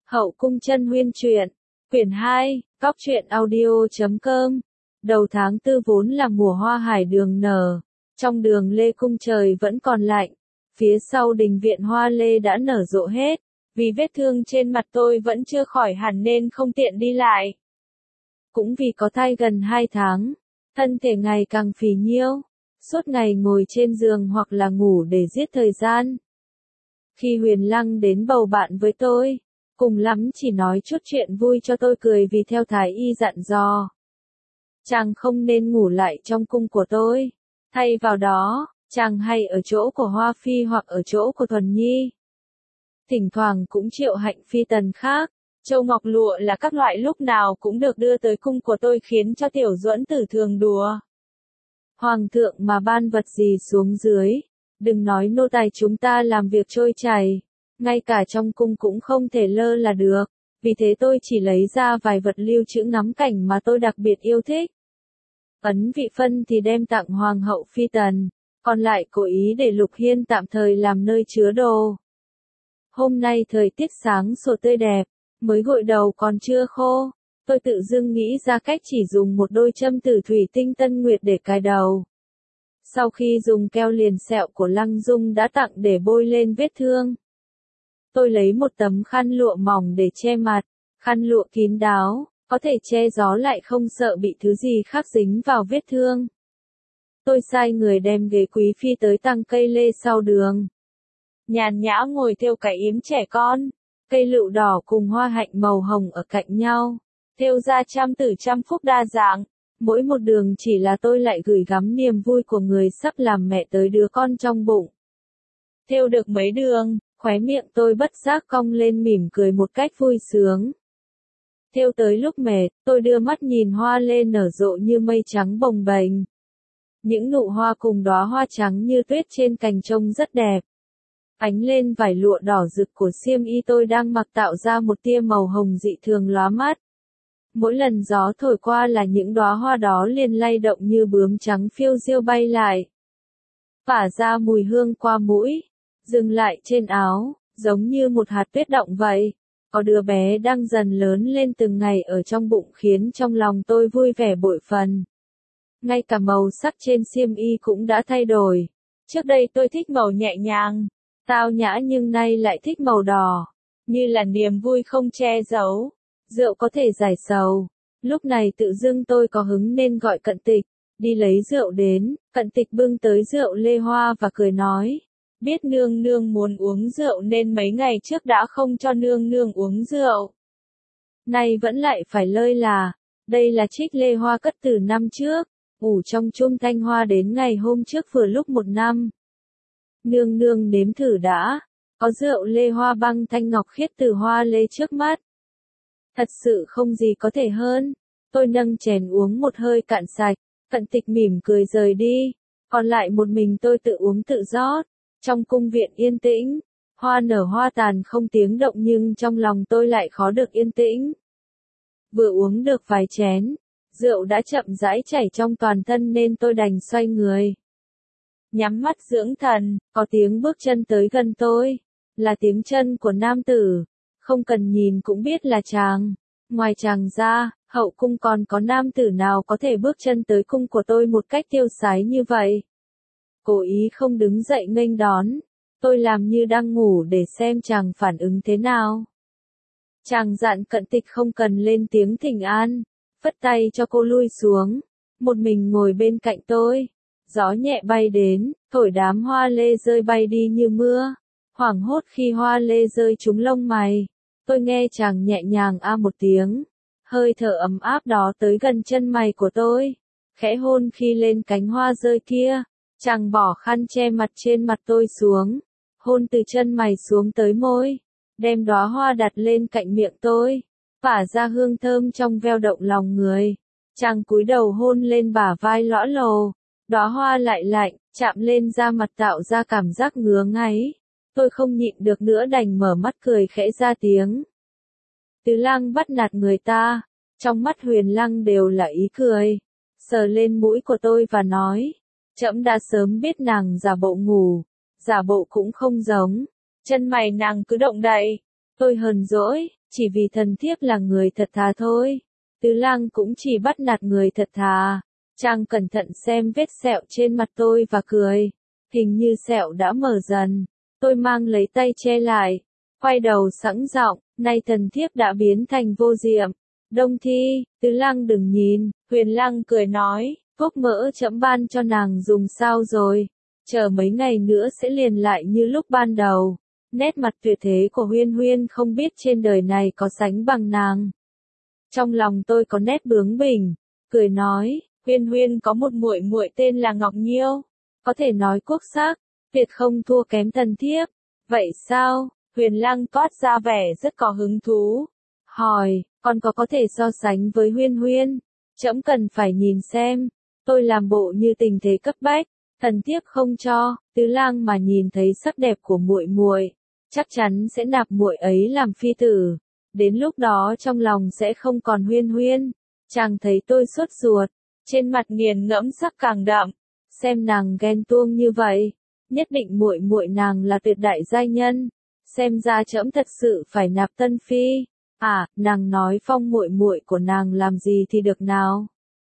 Hậu cung chân huyên truyện, quyển 2, góc truyện audio.com. Đầu tháng 4 vốn là mùa hoa hải đường nở, trong đường Lê Cung trời vẫn còn lạnh, phía sau đình viện hoa lê đã nở rộ hết, vì vết thương trên mặt tôi vẫn chưa khỏi hẳn nên không tiện đi lại. Cũng vì có thai gần 2 tháng, thân thể ngày càng phì nhiêu, suốt ngày ngồi trên giường hoặc là ngủ để giết thời gian. Khi Huyền Lăng đến bầu bạn với tôi, cùng lắm chỉ nói chút chuyện vui cho tôi cười vì theo thái y dặn dò. Chàng không nên ngủ lại trong cung của tôi, thay vào đó, chàng hay ở chỗ của Hoa Phi hoặc ở chỗ của Thuần Nhi. Thỉnh thoảng cũng triệu hạnh phi tần khác, châu ngọc lụa là các loại lúc nào cũng được đưa tới cung của tôi khiến cho tiểu duẫn tử thường đùa. Hoàng thượng mà ban vật gì xuống dưới, đừng nói nô tài chúng ta làm việc trôi chảy, ngay cả trong cung cũng không thể lơ là được, vì thế tôi chỉ lấy ra vài vật lưu trữ ngắm cảnh mà tôi đặc biệt yêu thích. Ấn vị phân thì đem tặng Hoàng hậu phi tần, còn lại cố ý để Lục Hiên tạm thời làm nơi chứa đồ. Hôm nay thời tiết sáng sủa tươi đẹp, mới gội đầu còn chưa khô, tôi tự dưng nghĩ ra cách chỉ dùng một đôi châm tử thủy tinh Tân Nguyệt để cài đầu. Sau khi dùng keo liền sẹo của Lăng Dung đã tặng để bôi lên vết thương, tôi lấy một tấm khăn lụa mỏng để che mặt, khăn lụa kín đáo, có thể che gió lại không sợ bị thứ gì khác dính vào vết thương. Tôi sai người đem ghế quý phi tới tăng cây lê sau đường. Nhàn nhã ngồi thêu cái yếm trẻ con, cây lựu đỏ cùng hoa hạnh màu hồng ở cạnh nhau, thêu ra trăm tử trăm phúc đa dạng. Mỗi một đường chỉ là tôi lại gửi gắm niềm vui của người sắp làm mẹ tới đứa con trong bụng. Thêu được mấy đường, khóe miệng tôi bất giác cong lên mỉm cười một cách vui sướng. Thêu tới lúc mệt, tôi đưa mắt nhìn hoa lê nở rộ như mây trắng bồng bềnh. Những nụ hoa cùng đóa hoa trắng như tuyết trên cành trông rất đẹp. Ánh lên vải lụa đỏ rực của xiêm y tôi đang mặc tạo ra một tia màu hồng dị thường lóa mắt. Mỗi lần gió thổi qua là những đóa hoa đó liền lay động như bướm trắng phiêu diêu bay lại. Phả ra mùi hương qua mũi, dừng lại trên áo, giống như một hạt tuyết động vậy. Có đứa bé đang dần lớn lên từng ngày ở trong bụng khiến trong lòng tôi vui vẻ bội phần. Ngay cả màu sắc trên xiêm y cũng đã thay đổi. Trước đây tôi thích màu nhẹ nhàng, tao nhã nhưng nay lại thích màu đỏ, như là niềm vui không che giấu. Rượu có thể giải sầu. Lúc này tự dưng tôi có hứng nên gọi Cận Tịch, đi lấy rượu đến. Cận Tịch bưng tới rượu lê hoa và cười nói, biết nương nương muốn uống rượu nên mấy ngày trước đã không cho nương nương uống rượu. Nay vẫn lại phải lơi là, đây là trích lê hoa cất từ năm trước, ủ trong chum thanh hoa đến ngày hôm trước vừa lúc 1 năm. Nương nương nếm thử đã, có rượu lê hoa băng thanh ngọc khiết từ hoa lê trước mắt. Thật sự không gì có thể hơn. Tôi nâng chén uống một hơi cạn sạch, Cận Tịch mỉm cười rời đi, còn lại một mình tôi tự uống tự rót. Trong cung viện yên tĩnh, hoa nở hoa tàn không tiếng động nhưng trong lòng tôi lại khó được yên tĩnh. Vừa uống được vài chén, rượu đã chậm rãi chảy trong toàn thân nên tôi đành xoay người. Nhắm mắt dưỡng thần, có tiếng bước chân tới gần tôi, là tiếng chân của nam tử. Không cần nhìn cũng biết là chàng. Ngoài chàng ra, hậu cung còn có nam tử nào có thể bước chân tới cung của tôi một cách tiêu sái như vậy. Cố ý không đứng dậy nghênh đón. Tôi làm như đang ngủ để xem chàng phản ứng thế nào. Chàng dặn Cận Tịch không cần lên tiếng thỉnh an, phất tay cho cô lui xuống. Một mình ngồi bên cạnh tôi. Gió nhẹ bay đến, thổi đám hoa lê rơi bay đi như mưa. Hoảng hốt khi hoa lê rơi trúng lông mày. Tôi nghe chàng nhẹ nhàng một tiếng, hơi thở ấm áp đó tới gần chân mày của tôi, khẽ hôn khi lên cánh hoa rơi kia. Chàng bỏ khăn che mặt trên mặt tôi xuống, hôn từ chân mày xuống tới môi, đem đóa hoa đặt lên cạnh miệng tôi, phả ra hương thơm trong veo động lòng người. Chàng cúi đầu hôn lên bả vai lõa lồ, đóa hoa lại lạnh, chạm lên da mặt tạo ra cảm giác ngứa ngáy. Tôi không nhịn được nữa đành mở mắt cười khẽ ra tiếng. Tứ Lang bắt nạt người ta, trong mắt Huyền Lăng đều là ý cười, sờ lên mũi của tôi và nói, trẫm đã sớm biết nàng giả bộ ngủ, giả bộ cũng không giống, chân mày nàng cứ động đậy. Tôi hờn dỗi, chỉ vì thần thiếp là người thật thà thôi. Tứ lang cũng chỉ bắt nạt người thật thà. Chàng cẩn thận xem vết sẹo trên mặt tôi và cười. Hình như sẹo đã mở dần. Tôi mang lấy tay che lại. Quay đầu sẵn giọng, nay thần thiếp đã biến thành vô diệm. Đông Thi, Tứ lang đừng nhìn. Huyền Lăng cười nói, thuốc mỡ trẫm ban cho nàng dùng sao rồi. Chờ mấy ngày nữa sẽ liền lại như lúc ban đầu. Nét mặt tuyệt thế của Huyên Huyên không biết trên đời này có sánh bằng nàng. Trong lòng tôi có nét bướng bỉnh, cười nói, Huyên Huyên có một muội muội tên là Ngọc Nhiêu, có thể nói quốc sắc, tuyệt không thua kém thần thiếp. Vậy sao? Huyền Lăng toát ra vẻ rất có hứng thú. Hỏi, còn có thể so sánh với Huyên Huyên? Trẫm cần phải nhìn xem. Tôi làm bộ như tình thế cấp bách, thần thiếp không cho. Tứ lang mà nhìn thấy sắc đẹp của muội muội, chắc chắn sẽ nạp muội ấy làm phi tử. Đến lúc đó trong lòng sẽ không còn Huyên Huyên. Chàng thấy tôi sốt ruột, trên mặt nghiền ngẫm sắc càng đậm. Xem nàng ghen tuông như vậy, nhất định muội muội nàng là tuyệt đại giai nhân. Xem ra trẫm thật sự phải nạp tân phi. À, nàng nói phong muội muội của nàng làm gì thì được nào?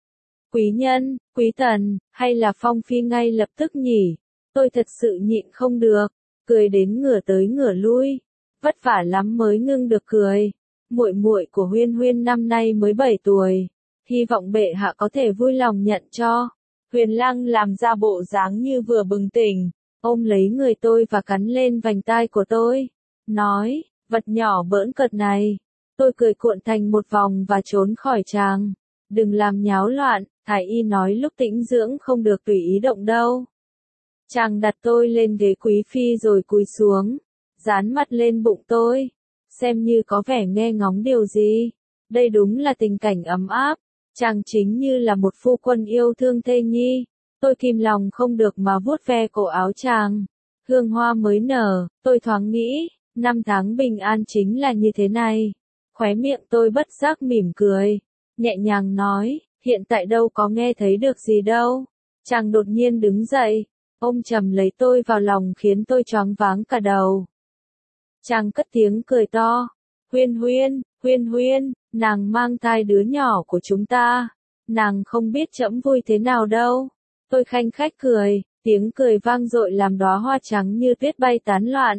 Quý nhân, quý tần, hay là phong phi ngay lập tức nhỉ? Tôi thật sự nhịn không được, cười đến ngửa tới ngửa lui, vất vả lắm mới ngưng được cười. Muội muội của Huyên Huyên năm nay mới 7 tuổi, hy vọng bệ hạ có thể vui lòng nhận cho. Huyền Lăng làm ra bộ dáng như vừa bừng tỉnh, ôm lấy người tôi và cắn lên vành tai của tôi, nói, vật nhỏ bỡn cợt này. Tôi cười cuộn thành một vòng và trốn khỏi chàng. Đừng làm nháo loạn, thái y nói lúc tĩnh dưỡng không được tùy ý động đâu. Chàng đặt tôi lên ghế quý phi rồi cúi xuống, dán mặt lên bụng tôi, xem như có vẻ nghe ngóng điều gì. Đây đúng là tình cảnh ấm áp, chàng chính như là một phu quân yêu thương thê nhi. Tôi kìm lòng không được mà vuốt ve cổ áo chàng. Hương hoa mới nở, tôi thoáng nghĩ, năm tháng bình an chính là như thế này. Khóe miệng tôi bất giác mỉm cười, nhẹ nhàng nói, hiện tại đâu có nghe thấy được gì đâu. Chàng đột nhiên đứng dậy, ôm chầm lấy tôi vào lòng khiến tôi choáng váng cả đầu. Chàng cất tiếng cười to, Huyên Huyên, Huyên Huyên, nàng mang thai đứa nhỏ của chúng ta. Nàng không biết trẫm vui thế nào đâu. Tôi khanh khách cười, tiếng cười vang dội làm đóa hoa trắng như tuyết bay tán loạn.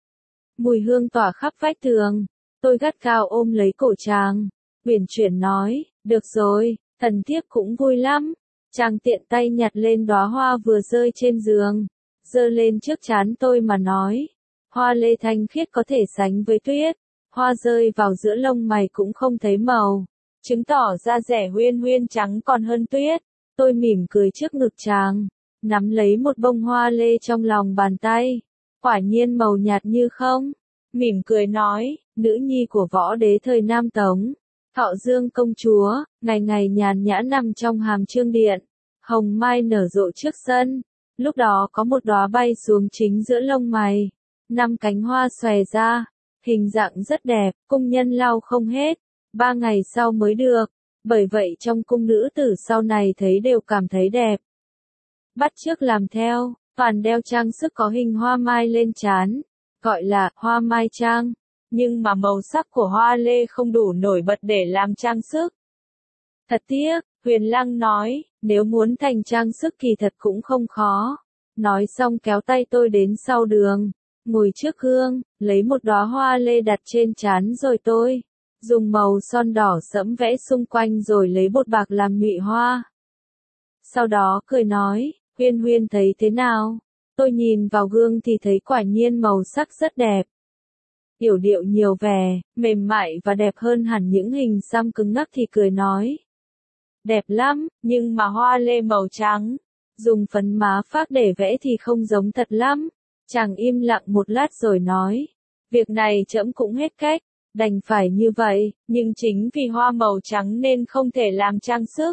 Mùi hương tỏa khắp vách tường. Tôi gắt gao ôm lấy cổ chàng, uyển chuyển nói, được rồi, thần thiếp cũng vui lắm. Chàng tiện tay nhặt lên đóa hoa vừa rơi trên giường, giơ lên trước trán tôi mà nói, hoa lê thanh khiết có thể sánh với tuyết, hoa rơi vào giữa lông mày cũng không thấy màu, chứng tỏ da rẻ Huyên Huyên trắng còn hơn tuyết. Tôi mỉm cười trước ngực chàng, nắm lấy một bông hoa lê trong lòng bàn tay, quả nhiên màu nhạt như không. Mỉm cười nói, nữ nhi của võ đế thời Nam Tống, Thọ Dương công chúa, ngày ngày nhàn nhã nằm trong hàm trương điện, hồng mai nở rộ trước sân, lúc đó có một đóa bay xuống chính giữa lông mày, 5 cánh hoa xòe ra, hình dạng rất đẹp, cung nhân lau không hết, 3 ngày sau mới được, bởi vậy trong cung nữ tử sau này thấy đều cảm thấy đẹp. Bắt chước làm theo, toàn đeo trang sức có hình hoa mai lên trán, gọi là hoa mai trang, nhưng mà màu sắc của hoa lê không đủ nổi bật để làm trang sức. Thật tiếc, Huyền Lăng nói, nếu muốn thành trang sức kỳ thật cũng không khó. Nói xong kéo tay tôi đến sau đường, ngồi trước gương, lấy một đóa hoa lê đặt trên trán rồi tôi dùng màu son đỏ sẫm vẽ xung quanh rồi lấy bột bạc làm nhụy hoa. Sau đó cười nói, Huyên Huyên thấy thế nào? Tôi nhìn vào gương thì thấy quả nhiên màu sắc rất đẹp. Yểu điệu nhiều vẻ, mềm mại và đẹp hơn hẳn những hình xăm cứng ngắc thì cười nói. Đẹp lắm, nhưng mà hoa lê màu trắng, dùng phấn má phác để vẽ thì không giống thật lắm. Chàng im lặng một lát rồi nói. Việc này trẫm cũng hết cách, đành phải như vậy, nhưng chính vì hoa màu trắng nên không thể làm trang sức.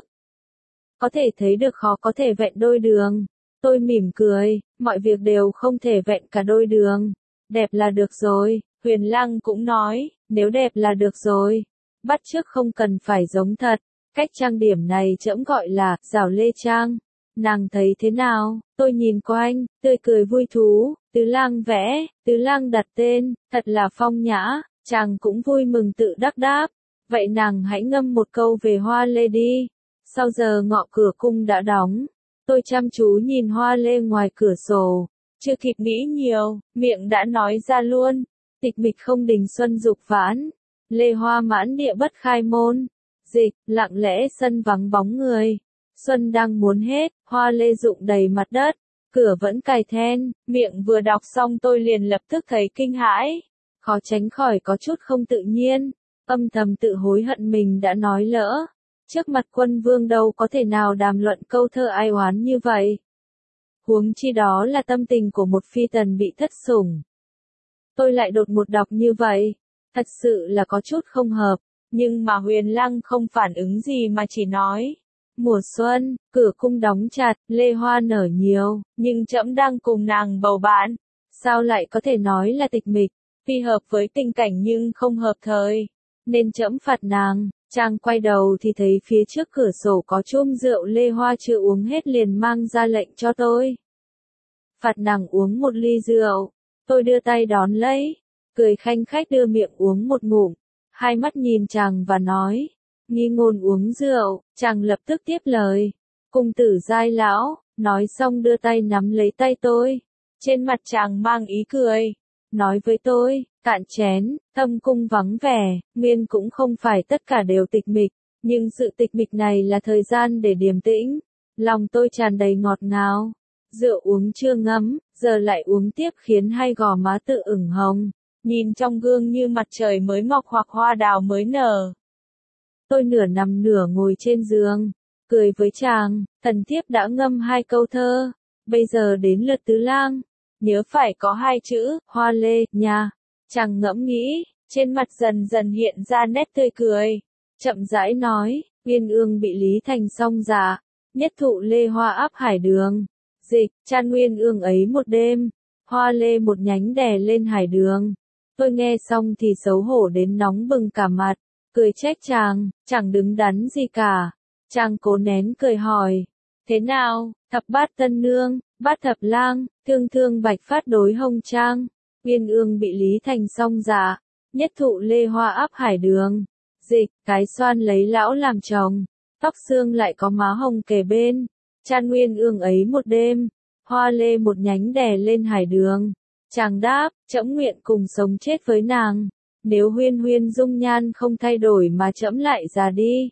Có thể thấy được khó có thể vẹn đôi đường. Tôi mỉm cười, mọi việc đều không thể vẹn cả đôi đường. Đẹp là được rồi, Huyền Lăng cũng nói, nếu đẹp là được rồi. Bắt chước không cần phải giống thật. Cách trang điểm này trẫm gọi là rào lê trang. Nàng thấy thế nào? Tôi nhìn quanh, tươi cười vui thú. Tứ lang vẽ, Tứ lang đặt tên, thật là phong nhã. Chàng cũng vui mừng tự đắc đáp, vậy nàng hãy ngâm một câu về hoa lê đi. Sau giờ ngọ cửa cung đã đóng, tôi chăm chú nhìn hoa lê ngoài cửa sổ, chưa kịp nghĩ nhiều, miệng đã nói ra luôn, tịch mịch không đình xuân dục vãn, lê hoa mãn địa bất khai môn. Dịch, lặng lẽ sân vắng bóng người, xuân đang muốn hết, hoa lê rụng đầy mặt đất, cửa vẫn cài then, miệng vừa đọc xong tôi liền lập tức thấy kinh hãi, khó tránh khỏi có chút không tự nhiên, âm thầm tự hối hận mình đã nói lỡ, trước mặt quân vương đâu có thể nào đàm luận câu thơ ai oán như vậy. Huống chi đó là tâm tình của một phi tần bị thất sủng. Tôi lại đột ngột đọc như vậy, thật sự là có chút không hợp, nhưng mà Huyền Lăng không phản ứng gì mà chỉ nói. Mùa xuân, cửa cung đóng chặt, lê hoa nở nhiều, nhưng trẫm đang cùng nàng bầu bạn. Sao lại có thể nói là tịch mịch, tuy hợp với tình cảnh nhưng không hợp thời, nên trẫm phạt nàng. Chàng quay đầu thì thấy phía trước cửa sổ có chum rượu lê hoa chưa uống hết liền mang ra lệnh cho tôi. Phạt nàng uống một ly rượu, tôi đưa tay đón lấy, cười khanh khách đưa miệng uống một ngụm, hai mắt nhìn chàng và nói, nghi ngôn uống rượu, chàng lập tức tiếp lời, cung tử giai lão, nói xong đưa tay nắm lấy tay tôi, trên mặt chàng mang ý cười, nói với tôi, cạn chén, thâm cung vắng vẻ, nguyên cũng không phải tất cả đều tịch mịch, nhưng sự tịch mịch này là thời gian để điềm tĩnh, lòng tôi tràn đầy ngọt ngào, rượu uống chưa ngấm, giờ lại uống tiếp khiến hai gò má tự ửng hồng, nhìn trong gương như mặt trời mới mọc hoặc hoa đào mới nở. Tôi nửa nằm nửa ngồi trên giường, cười với chàng, thần thiếp đã ngâm hai câu thơ, bây giờ đến lượt Tứ Lang, nhớ phải có hai chữ, hoa lê, nha. Chàng ngẫm nghĩ, trên mặt dần dần hiện ra nét tươi cười, chậm rãi nói, Uyên Ương bị Lý Thành song dạ, nhất thụ lê hoa áp hải đường, dịch, chan Nguyên Ương ấy một đêm, hoa lê một nhánh đè lên hải đường. Tôi nghe xong thì xấu hổ đến nóng bừng cả mặt, cười trách chàng, chẳng đứng đắn gì cả. Chàng cố nén cười hỏi, thế nào, thập bát tân nương, bát thập lang, thương thương bạch phát đối hồng trang, Uyên Ương bị Lý Thành song dạ, nhất thụ lê hoa áp hải đường, dịch, cái xoan lấy lão làm chồng, tóc xương lại có má hồng kề bên, chan Nguyên Ương ấy một đêm, hoa lê một nhánh đè lên hải đường. Chàng đáp, trẫm nguyện cùng sống chết với nàng, nếu Huyên Huyên dung nhan không thay đổi mà trẫm lại già đi.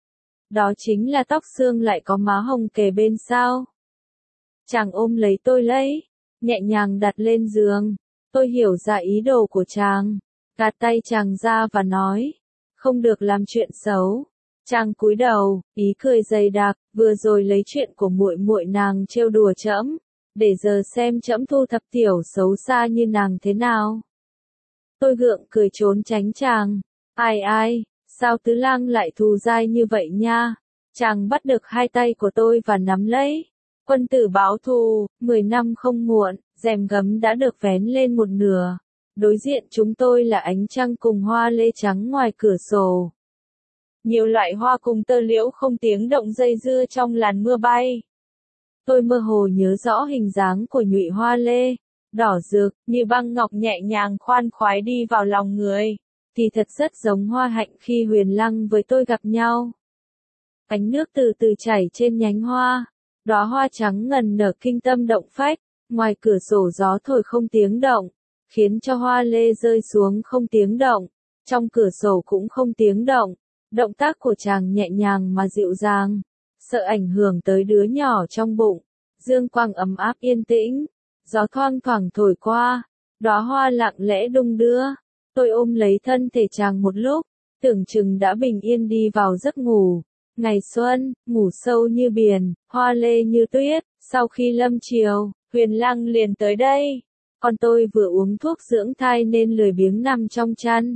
Đó chính là tóc xương lại có má hồng kề bên sao. Chàng ôm lấy tôi lấy, nhẹ nhàng đặt lên giường, tôi hiểu ra ý đồ của chàng, gạt tay chàng ra và nói, không được làm chuyện xấu. Chàng cúi đầu, ý cười dày đặc, vừa rồi lấy chuyện của muội muội nàng trêu đùa trẫm, để giờ xem trẫm thu thập tiểu xấu xa như nàng thế nào. Tôi gượng cười trốn tránh chàng. Ai, sao Tứ Lang lại thù dai như vậy nha? Chàng bắt được hai tay của tôi và nắm lấy. Quân tử báo thù, 10 năm không muộn, rèm gấm đã được vén lên một nửa. Đối diện chúng tôi là ánh trăng cùng hoa lê trắng ngoài cửa sổ. Nhiều loại hoa cùng tơ liễu không tiếng động dây dưa trong làn mưa bay. Tôi mơ hồ nhớ rõ hình dáng của nhụy hoa lê, đỏ rực, như băng ngọc nhẹ nhàng khoan khoái đi vào lòng người, thì thật rất giống hoa hạnh khi Huyền Lăng với tôi gặp nhau. Ánh nước từ từ chảy trên nhánh hoa, đóa hoa trắng ngần nở kinh tâm động phách, ngoài cửa sổ gió thổi không tiếng động, khiến cho hoa lê rơi xuống không tiếng động, trong cửa sổ cũng không tiếng động, động tác của chàng nhẹ nhàng mà dịu dàng. Sợ ảnh hưởng tới đứa nhỏ trong bụng, dương quang ấm áp yên tĩnh, gió thoang thoảng thổi qua, đóa hoa lặng lẽ đung đưa, tôi ôm lấy thân thể chàng một lúc, tưởng chừng đã bình yên đi vào giấc ngủ, ngày xuân, ngủ sâu như biển, hoa lê như tuyết, sau khi lâm chiều, Huyền Lăng liền tới đây, còn tôi vừa uống thuốc dưỡng thai nên lười biếng nằm trong chăn.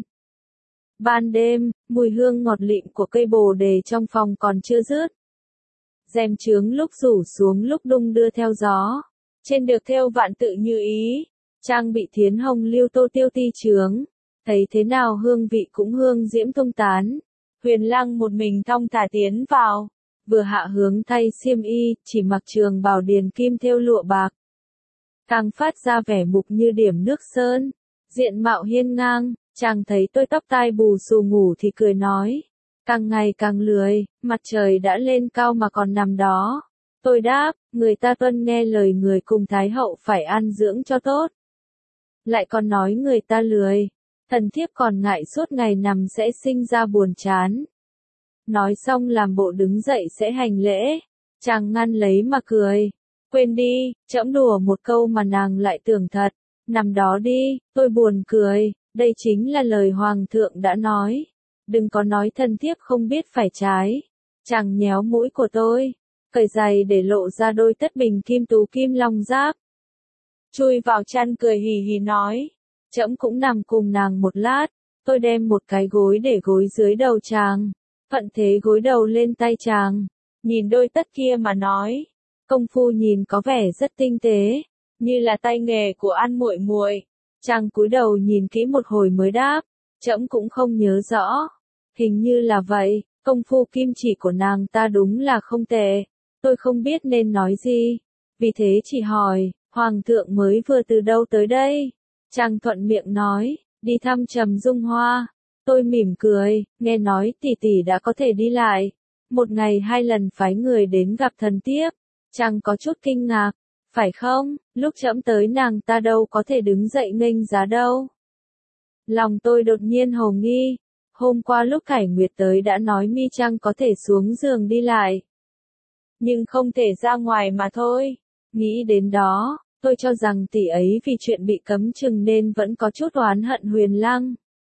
Ban đêm, mùi hương ngọt lịm của cây bồ đề trong phòng còn chưa dứt. Rèm chướng lúc rủ xuống lúc đung đưa theo gió, trên được thêu vạn tự như ý, trang bị thiến hồng lưu tô tiêu ti chướng, thấy thế nào hương vị cũng hương diễm tung tán. Huyền Lăng một mình thong thả tiến vào, vừa hạ hướng thay xiêm y, chỉ mặc trường bào điền kim thêu lụa bạc, càng phát ra vẻ mục như điểm nước sơn, diện mạo hiên ngang, Chàng thấy tôi tóc tai bù xù ngủ thì cười nói, càng ngày càng lười, mặt trời đã lên cao mà còn nằm đó. Tôi đáp, người ta tuân nghe lời người cùng Thái hậu phải ăn dưỡng cho tốt. Lại còn nói người ta lười, thần thiếp còn ngại suốt ngày nằm sẽ sinh ra buồn chán. Nói xong làm bộ đứng dậy sẽ hành lễ, chàng ngăn lấy mà cười. Quên đi, trẫm đùa một câu mà nàng lại tưởng thật, nằm đó đi, tôi buồn cười, đây chính là lời hoàng thượng đã nói. Đừng có nói thần thiếp không biết phải trái. Chàng nhéo mũi của tôi, cởi giày để lộ ra đôi tất bình kim tú kim long giáp. Chui vào chăn cười hì hì nói, trẫm cũng nằm cùng nàng một lát, tôi đem một cái gối để gối dưới đầu chàng, thuận thế gối đầu lên tay chàng, nhìn đôi tất kia mà nói, công phu nhìn có vẻ rất tinh tế, như là tay nghề của An muội muội. Chàng cúi đầu nhìn kỹ một hồi mới đáp, trẫm cũng không nhớ rõ, hình như là vậy, công phu kim chỉ của nàng ta đúng là không tệ. Tôi không biết nên nói gì, vì thế chỉ hỏi, hoàng thượng mới vừa từ đâu tới đây? Chàng thuận miệng nói, đi thăm Trầm Dung Hoa. Tôi mỉm cười, nghe nói tỷ tỷ đã có thể đi lại, một ngày 2 lần phái người đến gặp thần thiếp. Chàng có chút kinh ngạc, phải không, lúc trẫm tới nàng ta đâu có thể đứng dậy nghênh giá đâu. Lòng tôi đột nhiên hồ nghi, hôm qua lúc Khải Nguyệt tới đã nói Mi Trăng có thể xuống giường đi lại, nhưng không thể ra ngoài mà thôi. Nghĩ đến đó, tôi cho rằng tỷ ấy vì chuyện bị cấm chừng nên vẫn có chút oán hận Huyền Lăng.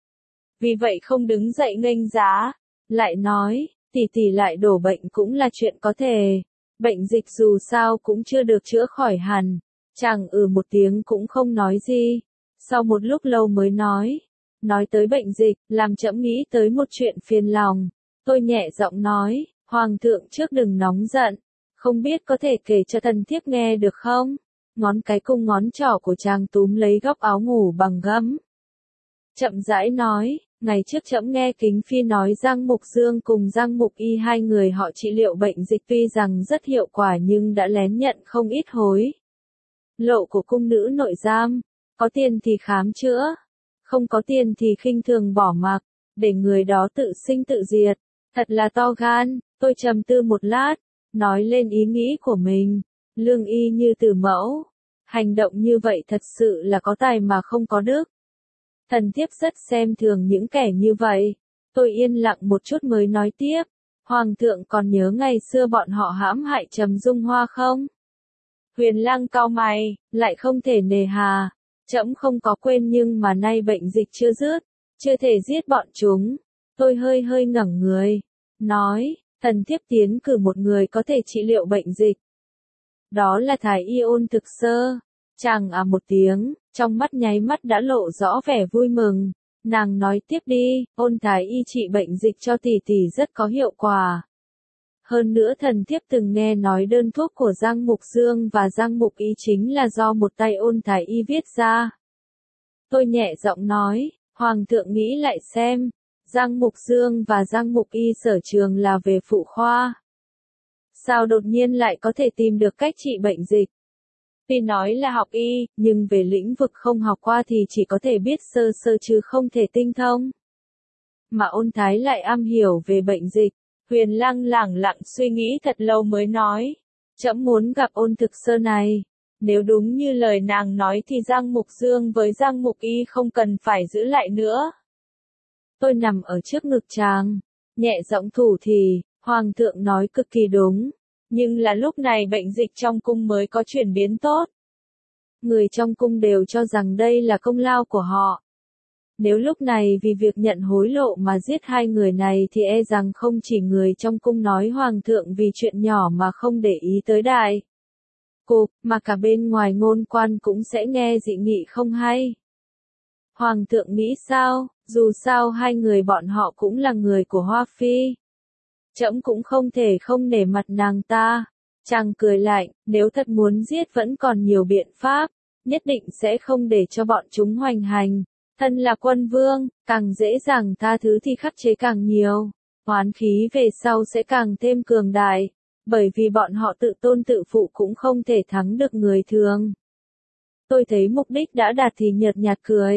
Vì vậy không đứng dậy nghênh giá, lại nói, tỷ tỷ lại đổ bệnh cũng là chuyện có thể. Bệnh dịch dù sao cũng chưa được chữa khỏi hẳn. Chàng một tiếng cũng không nói gì. Sau một lúc lâu mới nói tới bệnh dịch, làm trẫm nghĩ tới một chuyện phiền lòng. Tôi nhẹ giọng nói, hoàng thượng trước đừng nóng giận, không biết có thể kể cho thần thiếp nghe được không? Ngón cái cùng ngón trỏ của chàng túm lấy góc áo ngủ bằng gấm. Chậm rãi nói, ngày trước trẫm nghe Kính Phi nói Giang Mục Dương cùng Giang Mục Y hai người họ trị liệu bệnh dịch tuy rằng rất hiệu quả nhưng đã lén nhận không ít hối lộ của cung nữ nội giam, có tiền thì khám chữa, không có tiền thì khinh thường bỏ mặc, để người đó tự sinh tự diệt, thật là to gan. Tôi trầm tư một lát, nói lên ý nghĩ của mình, lương y như Tử Mẫu, hành động như vậy thật sự là có tài mà không có đức. Thần thiếp rất xem thường những kẻ như vậy. Tôi yên lặng một chút mới nói tiếp, hoàng thượng còn nhớ ngày xưa bọn họ hãm hại Trầm Dung Hoa không? Huyền Lăng cau mày, lại không thể nề hà, trẫm không có quên nhưng mà nay bệnh dịch chưa dứt, chưa thể giết bọn chúng. Tôi hơi ngẩng người, nói, thần thiếp tiến cử một người có thể trị liệu bệnh dịch. Đó là Thái y Ôn Thực Sơ. Chàng một tiếng, trong mắt nháy mắt đã lộ rõ vẻ vui mừng. Nàng nói tiếp đi, Ôn Thái y trị bệnh dịch cho tỷ tỷ rất có hiệu quả. Hơn nữa thần thiếp từng nghe nói đơn thuốc của Giang Mục Dương và Giang Mục Y chính là do một tay Ôn Thái y viết ra. Tôi nhẹ giọng nói, hoàng thượng nghĩ lại xem, Giang Mục Dương và Giang Mục Y sở trường là về phụ khoa. Sao đột nhiên lại có thể tìm được cách trị bệnh dịch? Tuy nói là học y, nhưng về lĩnh vực không học qua thì chỉ có thể biết sơ sơ chứ không thể tinh thông. Mà Ôn Thái lại am hiểu về bệnh dịch. Huyền Lăng lẳng lặng suy nghĩ thật lâu mới nói, trẫm muốn gặp Ôn Thực Sơ này. Nếu đúng như lời nàng nói thì Giang Mục Dương với Giang Mục Y không cần phải giữ lại nữa. Tôi nằm ở trước ngực chàng, nhẹ giọng thủ thì, hoàng thượng nói cực kỳ đúng. Nhưng là lúc này bệnh dịch trong cung mới có chuyển biến tốt. Người trong cung đều cho rằng đây là công lao của họ. Nếu lúc này vì việc nhận hối lộ mà giết hai người này thì e rằng không chỉ người trong cung nói hoàng thượng vì chuyện nhỏ mà không để ý tới đại cục, mà cả bên ngoài ngôn quan cũng sẽ nghe dị nghị không hay. Hoàng thượng nghĩ sao, dù sao hai người bọn họ cũng là người của Hoa Phi. Trẫm cũng không thể không nể mặt nàng ta. Chàng cười lạnh, nếu thật muốn giết vẫn còn nhiều biện pháp, nhất định sẽ không để cho bọn chúng hoành hành. Thân là quân vương, càng dễ dàng tha thứ thì khắc chế càng nhiều, oán khí về sau sẽ càng thêm cường đại, bởi vì bọn họ tự tôn tự phụ cũng không thể thắng được người thường. Tôi thấy mục đích đã đạt thì nhợt nhạt cười,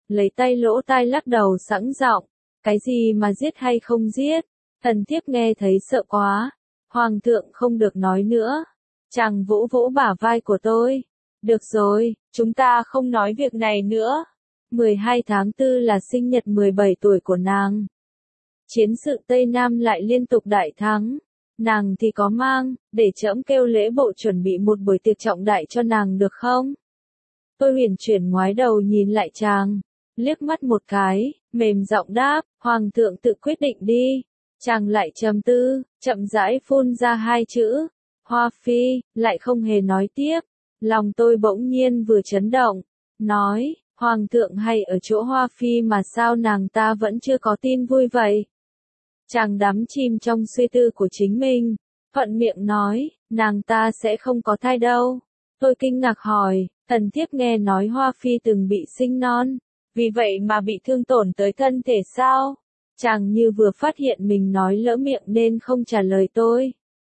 lấy tay lỗ tai lắc đầu sẵn giọng, cái gì mà giết hay không giết? Tần thiếp nghe thấy sợ quá, hoàng thượng không được nói nữa. Chàng vỗ vỗ bả vai của tôi. Được rồi, chúng ta không nói việc này nữa. 12 tháng 4 là sinh nhật 17 tuổi của nàng. Chiến sự Tây Nam lại liên tục đại thắng. Nàng thì có mang, để trẫm kêu lễ bộ chuẩn bị một buổi tiệc trọng đại cho nàng được không? Tôi huyền chuyển ngoái đầu nhìn lại chàng, liếc mắt một cái, mềm giọng đáp, hoàng thượng tự quyết định đi. Chàng lại trầm tư, chậm rãi phun ra hai chữ, Hoa Phi, lại không hề nói tiếp. Lòng tôi bỗng nhiên vừa chấn động, nói, hoàng thượng hay ở chỗ Hoa Phi mà sao nàng ta vẫn chưa có tin vui vậy? Chàng đắm chìm trong suy tư của chính mình, thuận miệng nói, nàng ta sẽ không có thai đâu. Tôi kinh ngạc hỏi, Tần thiếp nghe nói Hoa Phi từng bị sinh non, vì vậy mà bị thương tổn tới thân thể sao? Chàng như vừa phát hiện mình nói lỡ miệng nên không trả lời tôi.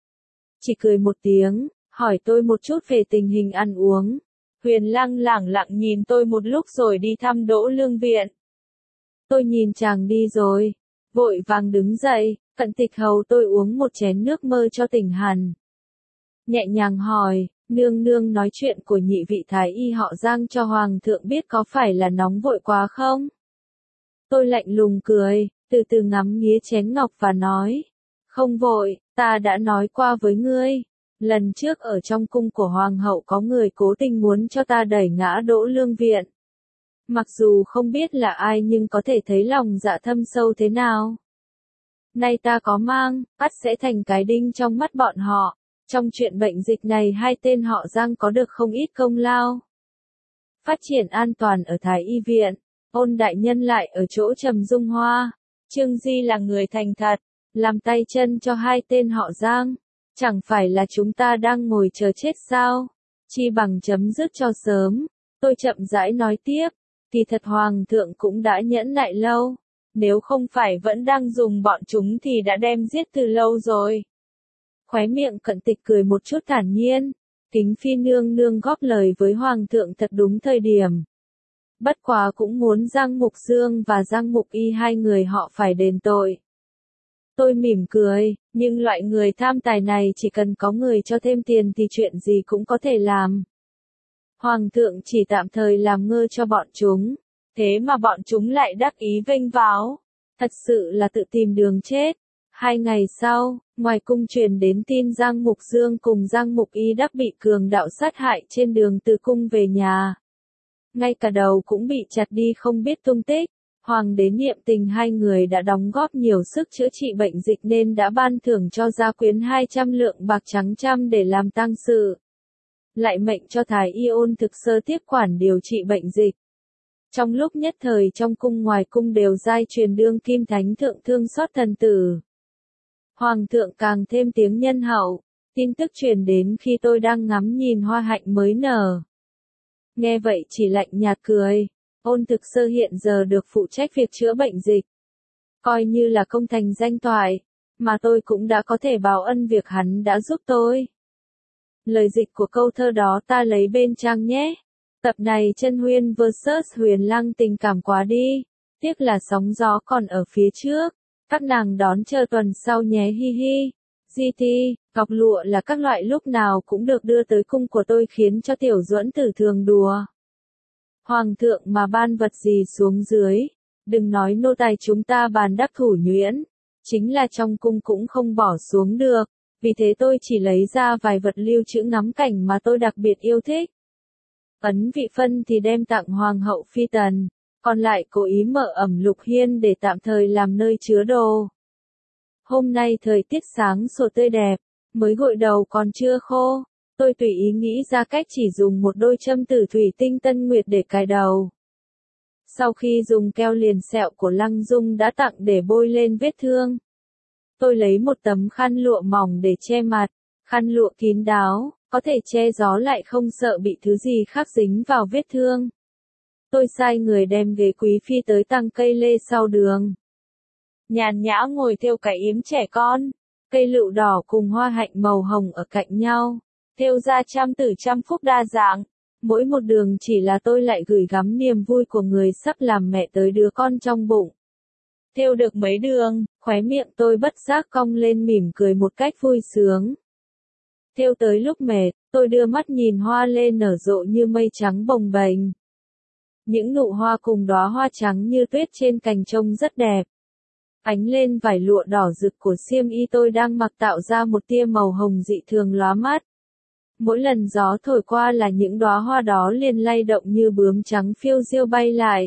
Chỉ cười một tiếng, hỏi tôi một chút về tình hình ăn uống. Huyền Lăng lẳng lặng nhìn tôi một lúc rồi đi thăm Đỗ Lương Viện. Tôi nhìn chàng đi rồi, vội vàng đứng dậy, cận tịch hầu tôi uống một chén nước mơ cho tỉnh hẳn. Nhẹ nhàng hỏi, nương nương nói chuyện của nhị vị thái y họ Giang cho hoàng thượng biết có phải là nóng vội quá không? Tôi lạnh lùng cười, từ từ ngắm nghía chén ngọc và nói, không vội, ta đã nói qua với ngươi. Lần trước ở trong cung của hoàng hậu có người cố tình muốn cho ta đẩy ngã Đỗ Lương Viện. Mặc dù không biết là ai nhưng có thể thấy lòng dạ thâm sâu thế nào. Nay ta có mang, ắt sẽ thành cái đinh trong mắt bọn họ. Trong chuyện bệnh dịch này hai tên họ Giang có được không ít công lao. Phát triển an toàn ở Thái Y Viện, Ôn đại nhân lại ở chỗ Trầm Dung Hoa. Trương Di là người thành thật, làm tay chân cho hai tên họ Giang. Chẳng phải là chúng ta đang ngồi chờ chết sao? Chi bằng chấm dứt cho sớm. Tôi chậm rãi nói tiếp, kỳ thật hoàng thượng cũng đã nhẫn nại lâu. Nếu không phải vẫn đang dùng bọn chúng thì đã đem giết từ lâu rồi. Khóe miệng Cận Tịch cười một chút thản nhiên. Kính phi nương nương góp lời với hoàng thượng thật đúng thời điểm. Bất quá cũng muốn Giang Mục Dương và Giang Mục Y hai người họ phải đền tội. Tôi mỉm cười, nhưng loại người tham tài này chỉ cần có người cho thêm tiền thì chuyện gì cũng có thể làm. Hoàng thượng chỉ tạm thời làm ngơ cho bọn chúng, thế mà bọn chúng lại đắc ý vênh váo. Thật sự là tự tìm đường chết. 2 ngày sau, ngoài cung truyền đến tin Giang Mục Dương cùng Giang Mục Y đắc bị cường đạo sát hại trên đường từ cung về nhà. Ngay cả đầu cũng bị chặt đi không biết tung tích. Hoàng đế niệm tình hai người đã đóng góp nhiều sức chữa trị bệnh dịch nên đã ban thưởng cho gia quyến 200 lượng bạc trắng trăm để làm tang sự. Lại mệnh cho Thái Y Ôn Thực Sơ tiếp quản điều trị bệnh dịch. Trong lúc nhất thời trong cung ngoài cung đều giai truyền đương kim thánh thượng thương xót thần tử. Hoàng thượng càng thêm tiếng nhân hậu, tin tức truyền đến khi tôi đang ngắm nhìn hoa hạnh mới nở. Nghe vậy chỉ lạnh nhạt cười. Ôn Thực Sơ hiện giờ được phụ trách việc chữa bệnh dịch. Coi như là công thành danh toại, mà tôi cũng đã có thể báo ân việc hắn đã giúp tôi. Lời dịch của câu thơ đó ta lấy bên trang nhé. Tập này Chân Huyên vs Huyền Lăng tình cảm quá đi. Tiếc là sóng gió còn ở phía trước. Các nàng đón chờ tuần sau nhé hi hi. GT, ngọc lụa là các loại lúc nào cũng được đưa tới cung của tôi khiến cho Tiểu Duẫn Tử thường đùa. Hoàng thượng mà ban vật gì xuống dưới, đừng nói nô tài chúng ta bàn đắc thủ nhuyễn, chính là trong cung cũng không bỏ xuống được, vì thế tôi chỉ lấy ra vài vật lưu trữ ngắm cảnh mà tôi đặc biệt yêu thích. Ấn vị phân thì đem tặng Hoàng hậu Phi Tần, còn lại cố ý mở ẩm Lục Hiên để tạm thời làm nơi chứa đồ. Hôm nay thời tiết sáng sủa tươi đẹp, mới gội đầu còn chưa khô. Tôi tùy ý nghĩ ra cách chỉ dùng một đôi châm tử thủy tinh Tân Nguyệt để cài đầu. Sau khi dùng keo liền sẹo của Lăng Dung đã tặng để bôi lên vết thương. Tôi lấy một tấm khăn lụa mỏng để che mặt, khăn lụa kín đáo, có thể che gió lại không sợ bị thứ gì khác dính vào vết thương. Tôi sai người đem ghế quý phi tới tăng cây lê sau đường. Nhàn nhã ngồi thêu cái yếm trẻ con, cây lựu đỏ cùng hoa hạnh màu hồng ở cạnh nhau. Thêu ra trăm tử trăm phúc đa dạng, Mỗi một đường chỉ là tôi lại gửi gắm niềm vui của người sắp làm mẹ tới đứa con trong bụng. Thêu được mấy đường, khóe miệng tôi bất giác cong lên mỉm cười một cách vui sướng. Thêu tới lúc mệt, tôi đưa mắt nhìn hoa lê nở rộ như mây trắng bồng bềnh. Những nụ hoa cùng đóa hoa trắng như tuyết trên cành trông rất đẹp. Ánh lên vải lụa đỏ rực của xiêm y tôi đang mặc tạo ra một tia màu hồng dị thường lóa mắt. Mỗi lần gió thổi qua là những đóa hoa đó liền lay động như bướm trắng phiêu diêu bay lại.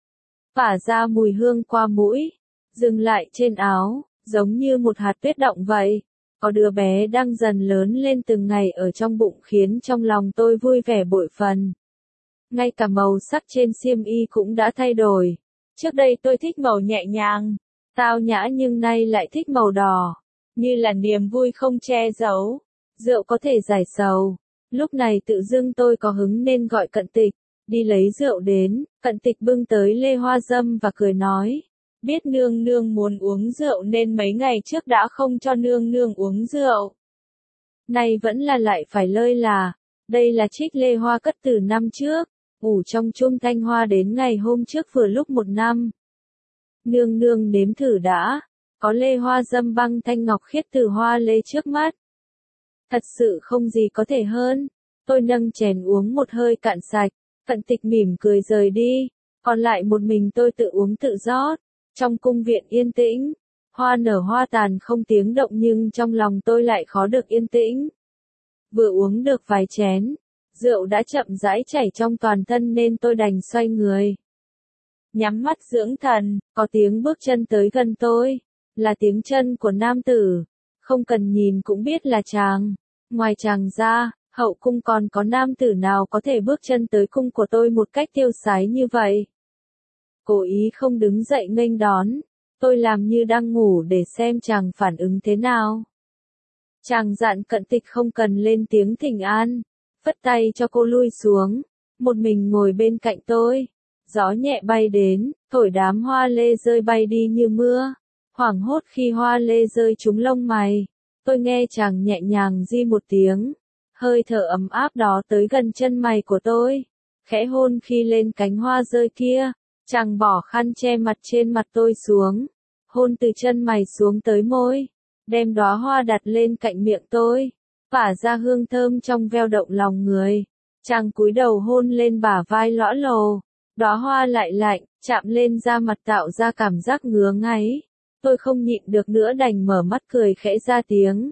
Phả ra mùi hương qua mũi, dừng lại trên áo, giống như một hạt tuyết động vậy. Có đứa bé đang dần lớn lên từng ngày ở trong bụng khiến trong lòng tôi vui vẻ bội phần. Ngay cả màu sắc trên xiêm y cũng đã thay đổi. Trước đây tôi thích màu nhẹ nhàng, tao nhã nhưng nay lại thích màu đỏ, như là niềm vui không che giấu. Rượu có thể giải sầu. Lúc này tự dưng tôi có hứng nên gọi Cận Tịch, đi lấy rượu đến. Cận Tịch bưng tới lê hoa dâm và cười nói, biết nương nương muốn uống rượu nên mấy ngày trước đã không cho nương nương uống rượu. Nay vẫn là lại phải lơi là, đây là trích lê hoa cất từ năm trước, ủ trong chum thanh hoa đến ngày hôm trước vừa lúc 1 năm. Nương nương nếm thử đã, có lê hoa dâm băng thanh ngọc khiết từ hoa lê trước mắt. Thật sự không gì có thể hơn. Tôi nâng chén uống một hơi cạn sạch, Cận Tịch mỉm cười rời đi, còn lại một mình tôi tự uống tự rót. Trong cung viện yên tĩnh, hoa nở hoa tàn không tiếng động nhưng trong lòng tôi lại khó được yên tĩnh. Vừa uống được vài chén, rượu đã chậm rãi chảy trong toàn thân nên tôi đành xoay người. Nhắm mắt dưỡng thần, có tiếng bước chân tới gần tôi, là tiếng chân của nam tử. Không cần nhìn cũng biết là chàng. Ngoài chàng ra, hậu cung còn có nam tử nào có thể bước chân tới cung của tôi một cách tiêu sái như vậy. Cố ý không đứng dậy nghênh đón, tôi làm như đang ngủ để xem chàng phản ứng thế nào. Chàng dặn Cận Tịch không cần lên tiếng thỉnh an, phất tay cho cô lui xuống, một mình ngồi bên cạnh tôi. Gió nhẹ bay đến, thổi đám hoa lê rơi bay đi như mưa. Hoảng hốt khi hoa lê rơi trúng lông mày, tôi nghe chàng nhẹ nhàng di một tiếng, hơi thở ấm áp đó tới gần chân mày của tôi, khẽ hôn khi lên cánh hoa rơi kia, chàng bỏ khăn che mặt trên mặt tôi xuống, hôn từ chân mày xuống tới môi, đem đóa hoa đặt lên cạnh miệng tôi, phả ra hương thơm trong veo động lòng người, chàng cúi đầu hôn lên bả vai lõa lồ, đóa hoa lại lạnh, chạm lên da mặt tạo ra cảm giác ngứa ngáy. Tôi không nhịn được nữa đành mở mắt cười khẽ ra tiếng.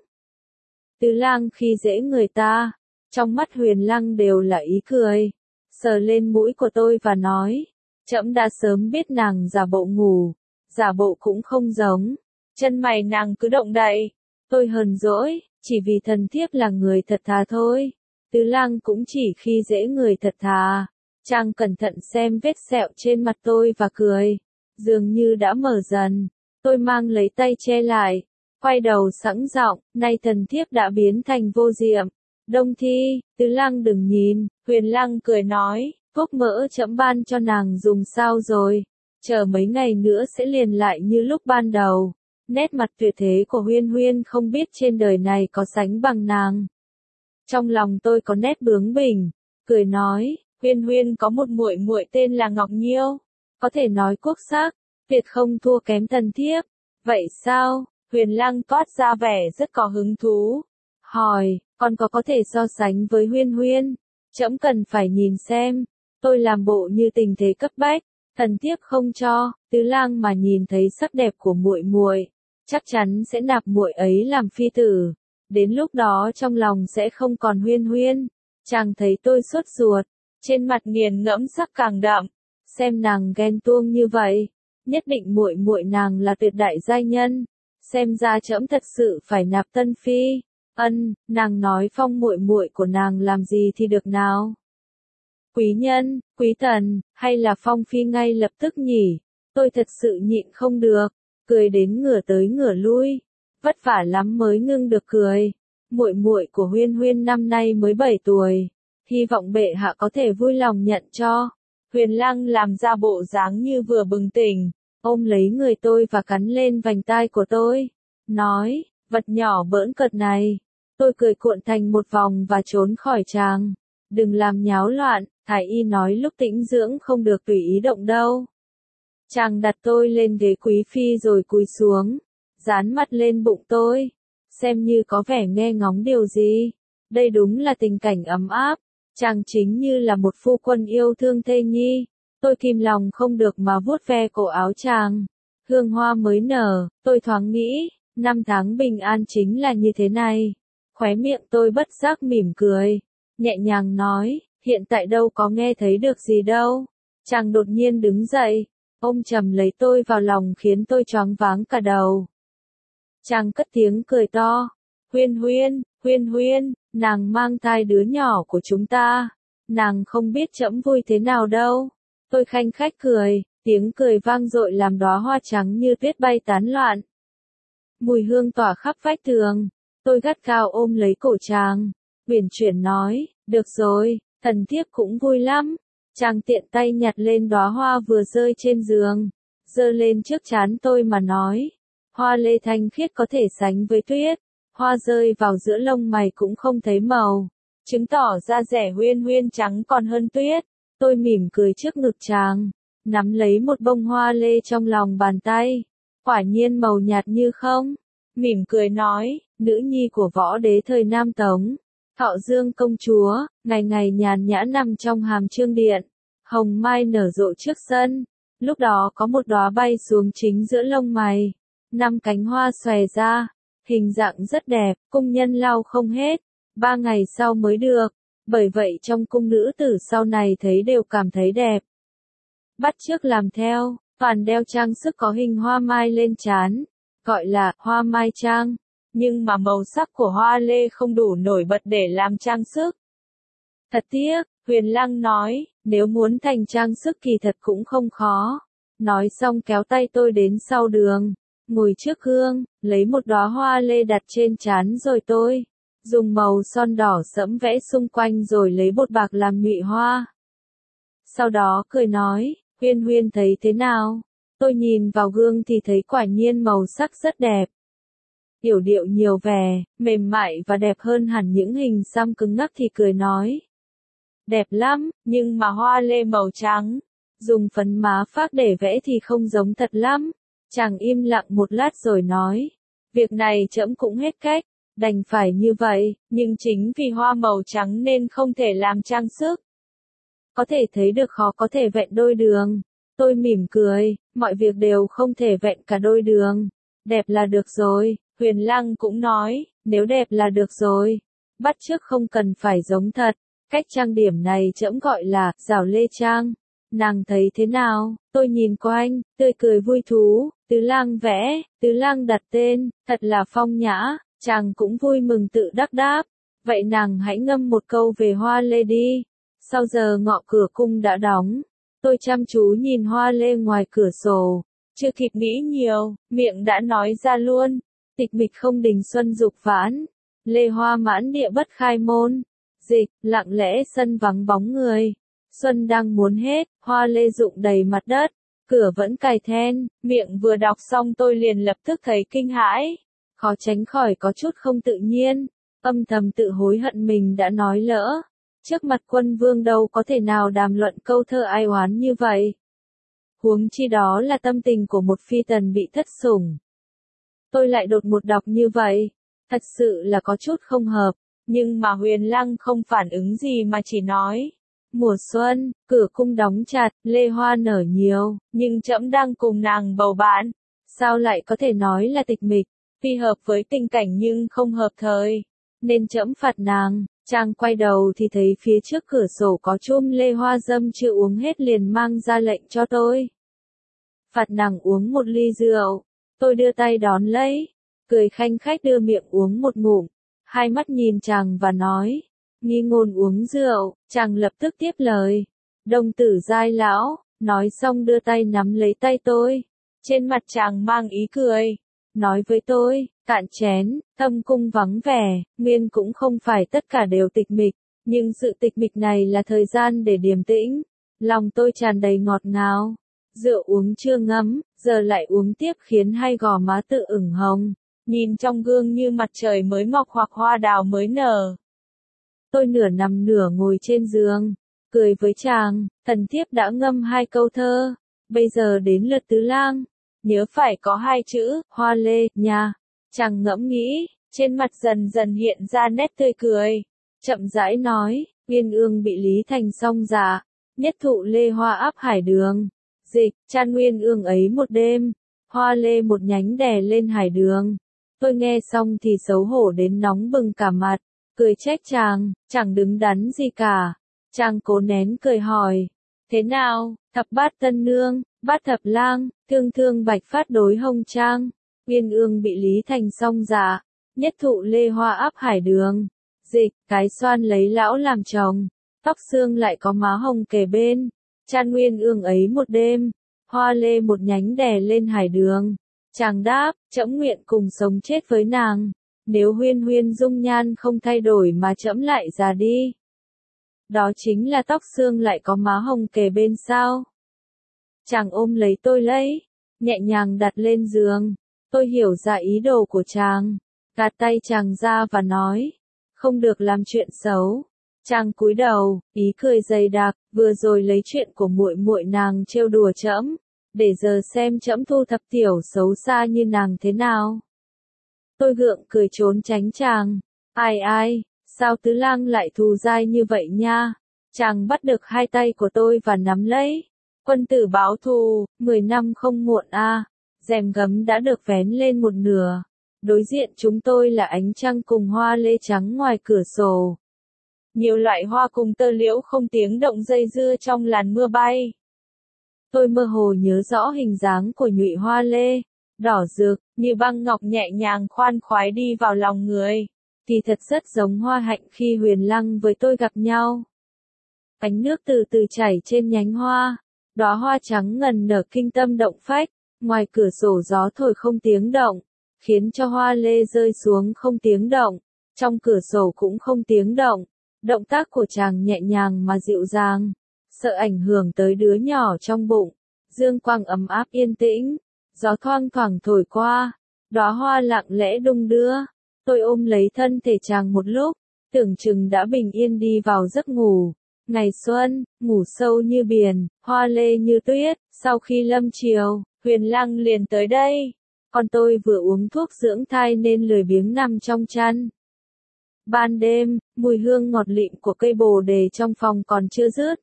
Tứ Lang khi dễ người ta, trong mắt Huyền Lăng đều là ý cười, sờ lên mũi của tôi và nói, trẫm đã sớm biết nàng giả bộ ngủ, giả bộ cũng không giống, chân mày nàng cứ động đậy. Tôi hờn dỗi, chỉ vì thần thiếp là người thật thà thôi. Tứ Lang cũng chỉ khi dễ người thật thà. Chàng cẩn thận xem vết sẹo trên mặt tôi và cười, dường như đã mở dần. Tôi mang lấy tay che lại, quay đầu sẵn giọng, nay thần thiếp đã biến thành vô diệm. Đông Thi, Tứ Lang đừng nhìn, Huyền Lăng cười nói, thuốc mỡ trẫm ban cho nàng dùng sao rồi, chờ mấy ngày nữa sẽ liền lại như lúc ban đầu. Nét mặt tuyệt thế của Huyên Huyên không biết trên đời này có sánh bằng nàng. Trong lòng tôi có nét bướng bỉnh, cười nói, Huyên Huyên có một muội muội tên là Ngọc Nhiêu, có thể nói quốc sắc, tuyệt không thua kém thần thiếp. Vậy sao? Huyền Lăng toát ra vẻ rất có hứng thú. Hỏi, còn có thể so sánh với Huyên Huyên? Trẫm cần phải nhìn xem. Tôi làm bộ như tình thế cấp bách, thần thiếp không cho. Tứ Lang mà nhìn thấy sắc đẹp của muội muội, chắc chắn sẽ nạp muội ấy làm phi tử. Đến lúc đó trong lòng sẽ không còn Huyên Huyên. Chàng thấy tôi sốt ruột, trên mặt nghiền ngẫm sắc càng đậm. Xem nàng ghen tuông như vậy, nhất định muội muội nàng là tuyệt đại giai nhân. Xem ra trẫm thật sự phải nạp tân phi. Ân, nàng nói phong muội muội của nàng làm gì thì được nào? Quý nhân, quý tần, hay là phong phi ngay lập tức nhỉ? Tôi thật sự nhịn không được, cười đến ngửa tới ngửa lui, vất vả lắm mới ngưng được cười. Muội muội của Huyên Huyên năm nay mới 7 tuổi, hy vọng bệ hạ có thể vui lòng nhận cho. Huyền Lăng làm ra bộ dáng như vừa bừng tỉnh, ôm lấy người tôi và cắn lên vành tai của tôi, nói, vật nhỏ bỡn cợt này. Tôi cười cuộn thành một vòng và trốn khỏi chàng. Đừng làm nháo loạn, thái y nói lúc tĩnh dưỡng không được tùy ý động đâu. Chàng đặt tôi lên ghế quý phi rồi cúi xuống, dán mặt lên bụng tôi, xem như có vẻ nghe ngóng điều gì. Đây đúng là tình cảnh ấm áp, chàng chính như là một phu quân yêu thương thê nhi. Tôi kìm lòng không được mà vuốt ve cổ áo chàng. Hương hoa mới nở, tôi thoáng nghĩ, năm tháng bình an chính là như thế này. Khóe miệng tôi bất giác mỉm cười, nhẹ nhàng nói, hiện tại đâu có nghe thấy được gì đâu. Chàng đột nhiên đứng dậy, ôm chầm lấy tôi vào lòng khiến tôi choáng váng cả đầu. Chàng cất tiếng cười to, Huyên Huyên, Huyên Huyên, nàng mang thai đứa nhỏ của chúng ta. Nàng không biết trẫm vui thế nào đâu. Tôi khanh khách cười, tiếng cười vang dội làm đóa hoa trắng như tuyết bay tán loạn. Mùi hương tỏa khắp vách tường. Tôi gắt gao ôm lấy cổ chàng, uyển chuyển nói, được rồi, thần thiếp cũng vui lắm. Chàng tiện tay nhặt lên đóa hoa vừa rơi trên giường, giơ lên trước trán tôi mà nói, hoa lê thanh khiết có thể sánh với tuyết, hoa rơi vào giữa lông mày cũng không thấy màu, chứng tỏ da rẻ Huyên Huyên trắng còn hơn tuyết. Tôi mỉm cười trước ngực chàng, nắm lấy một bông hoa lê trong lòng bàn tay, quả nhiên màu nhạt như không. Mỉm cười nói, nữ nhi của võ đế thời Nam Tống, Thọ Dương công chúa, ngày ngày nhàn nhã nằm trong hàm trương điện, hồng mai nở rộ trước sân. Lúc đó có một đóa bay xuống chính giữa lông mày, 5 cánh hoa xòe ra, hình dạng rất đẹp, cung nhân lau không hết, 3 ngày sau mới được, bởi vậy trong cung nữ tử sau này thấy đều cảm thấy đẹp. Bắt chước làm theo, toàn đeo trang sức có hình hoa mai lên trán, gọi là hoa mai trang, nhưng mà màu sắc của hoa lê không đủ nổi bật để làm trang sức. Thật tiếc, Huyền Lăng nói, nếu muốn thành trang sức kỳ thật cũng không khó. Nói xong kéo tay tôi đến sau đường, ngồi trước gương, lấy một đóa hoa lê đặt trên trán rồi tôi dùng màu son đỏ sẫm vẽ xung quanh rồi lấy bột bạc làm nhụy hoa. Sau đó cười nói, Huyên Huyên thấy thế nào? Tôi nhìn vào gương thì thấy quả nhiên màu sắc rất đẹp. Yểu điệu nhiều vẻ, mềm mại và đẹp hơn hẳn những hình xăm cứng ngắc thì cười nói. Đẹp lắm, nhưng mà hoa lê màu trắng, dùng phấn má phác để vẽ thì không giống thật lắm. Chàng im lặng một lát rồi nói, việc này trẫm cũng hết cách, đành phải như vậy, nhưng chính vì hoa màu trắng nên không thể làm trang sức. Có thể thấy được khó có thể vẹn đôi đường. Tôi mỉm cười, mọi việc đều không thể vẹn cả đôi đường. Đẹp là được rồi, Huyền Lăng cũng nói, nếu đẹp là được rồi. Bắt chước không cần phải giống thật. Cách trang điểm này trẫm gọi là rảo lê trang. Nàng thấy thế nào? Tôi nhìn quanh, tươi cười vui thú, Tứ Lang vẽ, Tứ Lang đặt tên, thật là phong nhã. Chàng cũng vui mừng tự đắc đáp. Vậy nàng hãy ngâm một câu về hoa lê đi. Sau giờ ngọ cửa cung đã đóng. Tôi chăm chú nhìn hoa lê ngoài cửa sổ. Chưa kịp nghĩ nhiều, miệng đã nói ra luôn. Tịch mịch không đình xuân dục vãn. Lê hoa mãn địa bất khai môn. Dịch, lặng lẽ sân vắng bóng người. Xuân đang muốn hết, hoa lê rụng đầy mặt đất. Cửa vẫn cài then, miệng vừa đọc xong tôi liền lập tức thấy kinh hãi. Khó tránh khỏi có chút không tự nhiên. Âm thầm tự hối hận mình đã nói lỡ. Trước mặt quân vương đâu có thể nào đàm luận câu thơ ai oán như vậy. Huống chi đó là tâm tình của một phi tần bị thất sủng. Tôi lại đột ngột đọc như vậy. Thật sự là có chút không hợp. Nhưng mà Huyền Lăng không phản ứng gì mà chỉ nói. Mùa xuân, cửa cung đóng chặt, lê hoa nở nhiều, nhưng trẫm đang cùng nàng bầu bạn. Sao lại có thể nói là tịch mịch, phi hợp với tình cảnh nhưng không hợp thời. Nên trẫm phạt nàng. Chàng quay đầu thì thấy phía trước cửa sổ có chum lê hoa dâm chưa uống hết liền mang ra lệnh cho tôi. Phạt nàng uống một ly rượu. Tôi đưa tay đón lấy, cười khanh khách đưa miệng uống một ngụm. Hai mắt nhìn chàng và nói, nghi ngôn uống rượu. Chàng lập tức tiếp lời, đồng tử giai lão. Nói xong đưa tay nắm lấy tay tôi. Trên mặt chàng mang ý cười. Nói với tôi, cạn chén, thâm cung vắng vẻ, nguyên cũng không phải tất cả đều tịch mịch, nhưng sự tịch mịch này là thời gian để điềm tĩnh. Lòng tôi tràn đầy ngọt ngào. Rượu uống chưa ngấm, giờ lại uống tiếp khiến hai gò má tự ửng hồng. Nhìn trong gương như mặt trời mới mọc hoặc hoa đào mới nở. Tôi nửa nằm nửa ngồi trên giường, cười với chàng, thần thiếp đã ngâm 2 câu thơ, bây giờ đến lượt Tứ Lang, nhớ phải có 2 chữ, hoa lê, nha. Chàng ngẫm nghĩ, trên mặt dần dần hiện ra nét tươi cười, chậm rãi nói, Uyên Ương bị Lý Thành song dạ, nhất thụ lê hoa áp hải đường. Dịch, chan Uyên Ương ấy một đêm, hoa lê một nhánh đè lên hải đường. Tôi nghe xong thì xấu hổ đến nóng bừng cả mặt, cười trách chàng, chẳng đứng đắn gì cả. Chàng cố nén cười hỏi, thế nào, thập bát tân nương, bát thập lang, thương thương bạch phát đối hồng trang. Uyên Ương bị Lý Thành song dạ, nhất thụ lê hoa áp hải đường. Dịch, cái xoan lấy lão làm chồng, tóc xương lại có má hồng kề bên. Chan Uyên Ương ấy một đêm, hoa lê một nhánh đè lên hải đường. Chàng đáp, trẫm nguyện cùng sống chết với nàng, nếu Huyên Huyên dung nhan không thay đổi mà trẫm lại già đi. Đó chính là tóc xương lại có má hồng kề bên sao? Chàng ôm lấy tôi lấy, nhẹ nhàng đặt lên giường. Tôi hiểu ra ý đồ của chàng, gạt tay chàng ra và nói, không được làm chuyện xấu. Chàng cúi đầu, ý cười dày đặc, vừa rồi lấy chuyện của muội muội nàng trêu đùa trẫm, để giờ xem trẫm thu thập tiểu xấu xa như nàng thế nào. Tôi gượng cười trốn tránh chàng, ai, sao Tứ Lang lại thù dai như vậy nha? Chàng bắt được 2 tay của tôi và nắm lấy. Quân tử báo thù, 10 năm không muộn a. Rèm gấm đã được vén lên một nửa. Đối diện chúng tôi là ánh trăng cùng hoa lê trắng ngoài cửa sổ. Nhiều loại hoa cùng tơ liễu không tiếng động dây dưa trong làn mưa bay. Tôi mơ hồ nhớ rõ hình dáng của nhụy hoa lê, đỏ rực, như băng ngọc nhẹ nhàng khoan khoái đi vào lòng người. Thì thật rất giống hoa hạnh khi Huyền Lăng với tôi gặp nhau. Ánh nước từ từ chảy trên nhánh hoa, đóa hoa trắng ngần nở kinh tâm động phách, ngoài cửa sổ gió thổi không tiếng động, khiến cho hoa lê rơi xuống không tiếng động, trong cửa sổ cũng không tiếng động. Động tác của chàng nhẹ nhàng mà dịu dàng, sợ ảnh hưởng tới đứa nhỏ trong bụng. Dương quang ấm áp yên tĩnh, gió thoang thoảng thổi qua, đóa hoa lặng lẽ đung đưa. Tôi ôm lấy thân thể chàng một lúc, tưởng chừng đã bình yên đi vào giấc ngủ. Ngày xuân, ngủ sâu như biển, hoa lê như tuyết. Sau khi lâm chiều, Huyền Lăng liền tới đây. Còn tôi vừa uống thuốc dưỡng thai nên lười biếng nằm trong chăn. Ban đêm, mùi hương ngọt lịm của cây bồ đề trong phòng còn chưa dứt.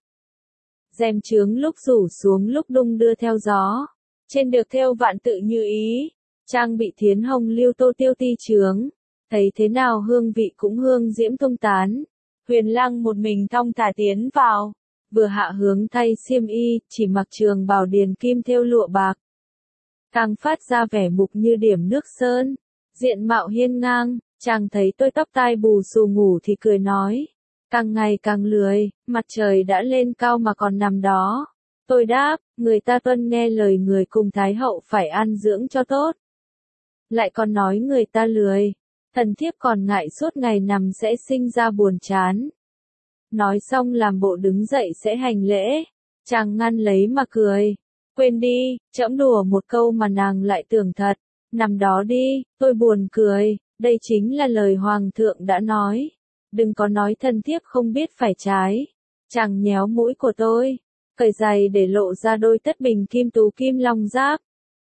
Rèm chướng lúc rủ xuống lúc đung đưa theo gió. Trên được thêu vạn tự như ý, trang bị thiến hồng lưu tô tiêu ti chướng. Thấy thế nào hương vị cũng hương diễm tung tán. Huyền Lăng một mình thong thả tiến vào, vừa hạ hướng thay xiêm y, chỉ mặc trường bào điền kim thêu lụa bạc. Càng phát ra vẻ mục như điểm nước sơn, diện mạo hiên ngang. Chàng thấy tôi tóc tai bù xù ngủ thì cười nói, càng ngày càng lười, mặt trời đã lên cao mà còn nằm đó. Tôi đáp, người ta tuân nghe lời người cùng Thái hậu phải ăn dưỡng cho tốt. Lại còn nói người ta lười, thần thiếp còn ngại suốt ngày nằm sẽ sinh ra buồn chán. Nói xong làm bộ đứng dậy sẽ hành lễ, chàng ngăn lấy mà cười. Quên đi, trẫm đùa một câu mà nàng lại tưởng thật, nằm đó đi. Tôi buồn cười. Đây chính là lời Hoàng thượng đã nói. Đừng có nói thần thiếp không biết phải trái. Chàng nhéo mũi của tôi, cởi giày để lộ ra đôi tất bình kim tú kim long giáp.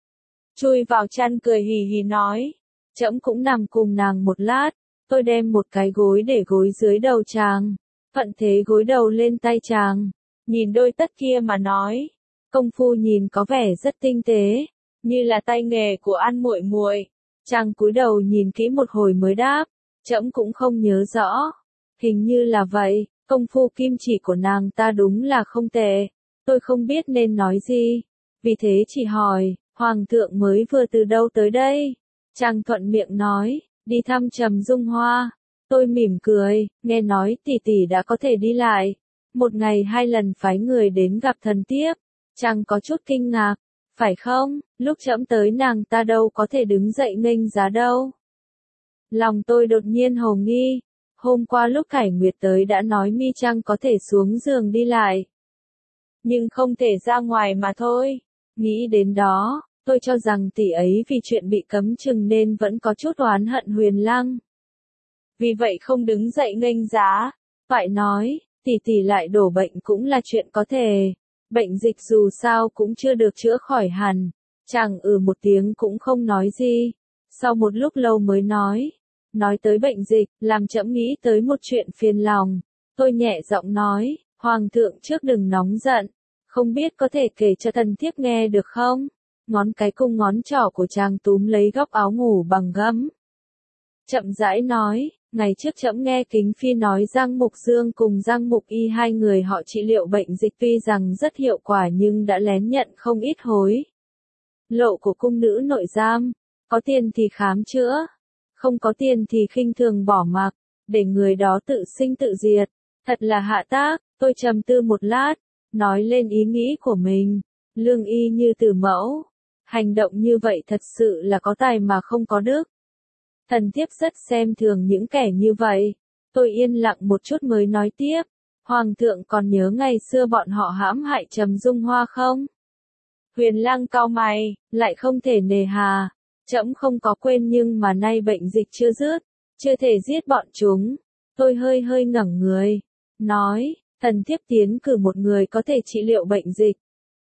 Chui vào chăn cười hì hì nói. Trẫm cũng nằm cùng nàng một lát. Tôi đem một cái gối để gối dưới đầu chàng. Thuận thế gối đầu lên tay chàng. Nhìn đôi tất kia mà nói. Công phu nhìn có vẻ rất tinh tế. Như là tay nghề của An muội muội. Chàng cúi đầu nhìn kỹ một hồi mới đáp, trẫm cũng không nhớ rõ. Hình như là vậy, công phu kim chỉ của nàng ta đúng là không tệ. Tôi không biết nên nói gì, vì thế chỉ hỏi, Hoàng thượng mới vừa từ đâu tới đây? Chàng thuận miệng nói, đi thăm Trầm Dung Hoa. Tôi mỉm cười, nghe nói tỷ tỷ đã có thể đi lại. Một ngày 2 lần phái người đến gặp thần thiếp. Chàng có chút kinh ngạc. Phải không, lúc trẫm tới nàng ta đâu có thể đứng dậy nghênh giá đâu. Lòng tôi đột nhiên hồ nghi. Hôm qua lúc Khải Nguyệt tới đã nói Mi Trăng có thể xuống giường đi lại. Nhưng không thể ra ngoài mà thôi. Nghĩ đến đó, tôi cho rằng tỷ ấy vì chuyện bị cấm chừng nên vẫn có chút oán hận Huyền Lăng. Vì vậy không đứng dậy nghênh giá. Toại nói, tỷ tỷ lại đổ bệnh cũng là chuyện có thể. Bệnh dịch dù sao cũng chưa được chữa khỏi hẳn. Chàng một tiếng cũng không nói gì. Sau một lúc lâu mới nói tới bệnh dịch, làm trẫm nghĩ tới một chuyện phiền lòng. Tôi nhẹ giọng nói, Hoàng thượng trước đừng nóng giận. Không biết có thể kể cho thần thiếp nghe được không? Ngón cái cùng ngón trỏ của chàng túm lấy góc áo ngủ bằng gấm. Chậm rãi nói, ngày trước trẫm nghe Kính Phi nói Giang Mục Dương cùng Giang Mục Y hai người họ trị liệu bệnh dịch tuy rằng rất hiệu quả nhưng đã lén nhận không ít hối lộ của cung nữ nội giam. Có tiền thì khám chữa, không có tiền thì khinh thường bỏ mặc, để người đó tự sinh tự diệt. Thật là hạ tác. Tôi trầm tư một lát, nói lên ý nghĩ của mình. Lương y như từ mẫu, hành động như vậy thật sự là có tài mà không có đức. Thần thiếp rất xem thường những kẻ như vậy. Tôi yên lặng một chút mới nói tiếp. Hoàng thượng còn nhớ ngày xưa bọn họ hãm hại Trầm Dung Hoa không? Huyền Lang cau mày, lại không thể nề hà. Trẫm không có quên nhưng mà nay bệnh dịch chưa dứt, chưa thể giết bọn chúng. Tôi hơi ngẩng người, nói, thần thiếp tiến cử một người có thể trị liệu bệnh dịch.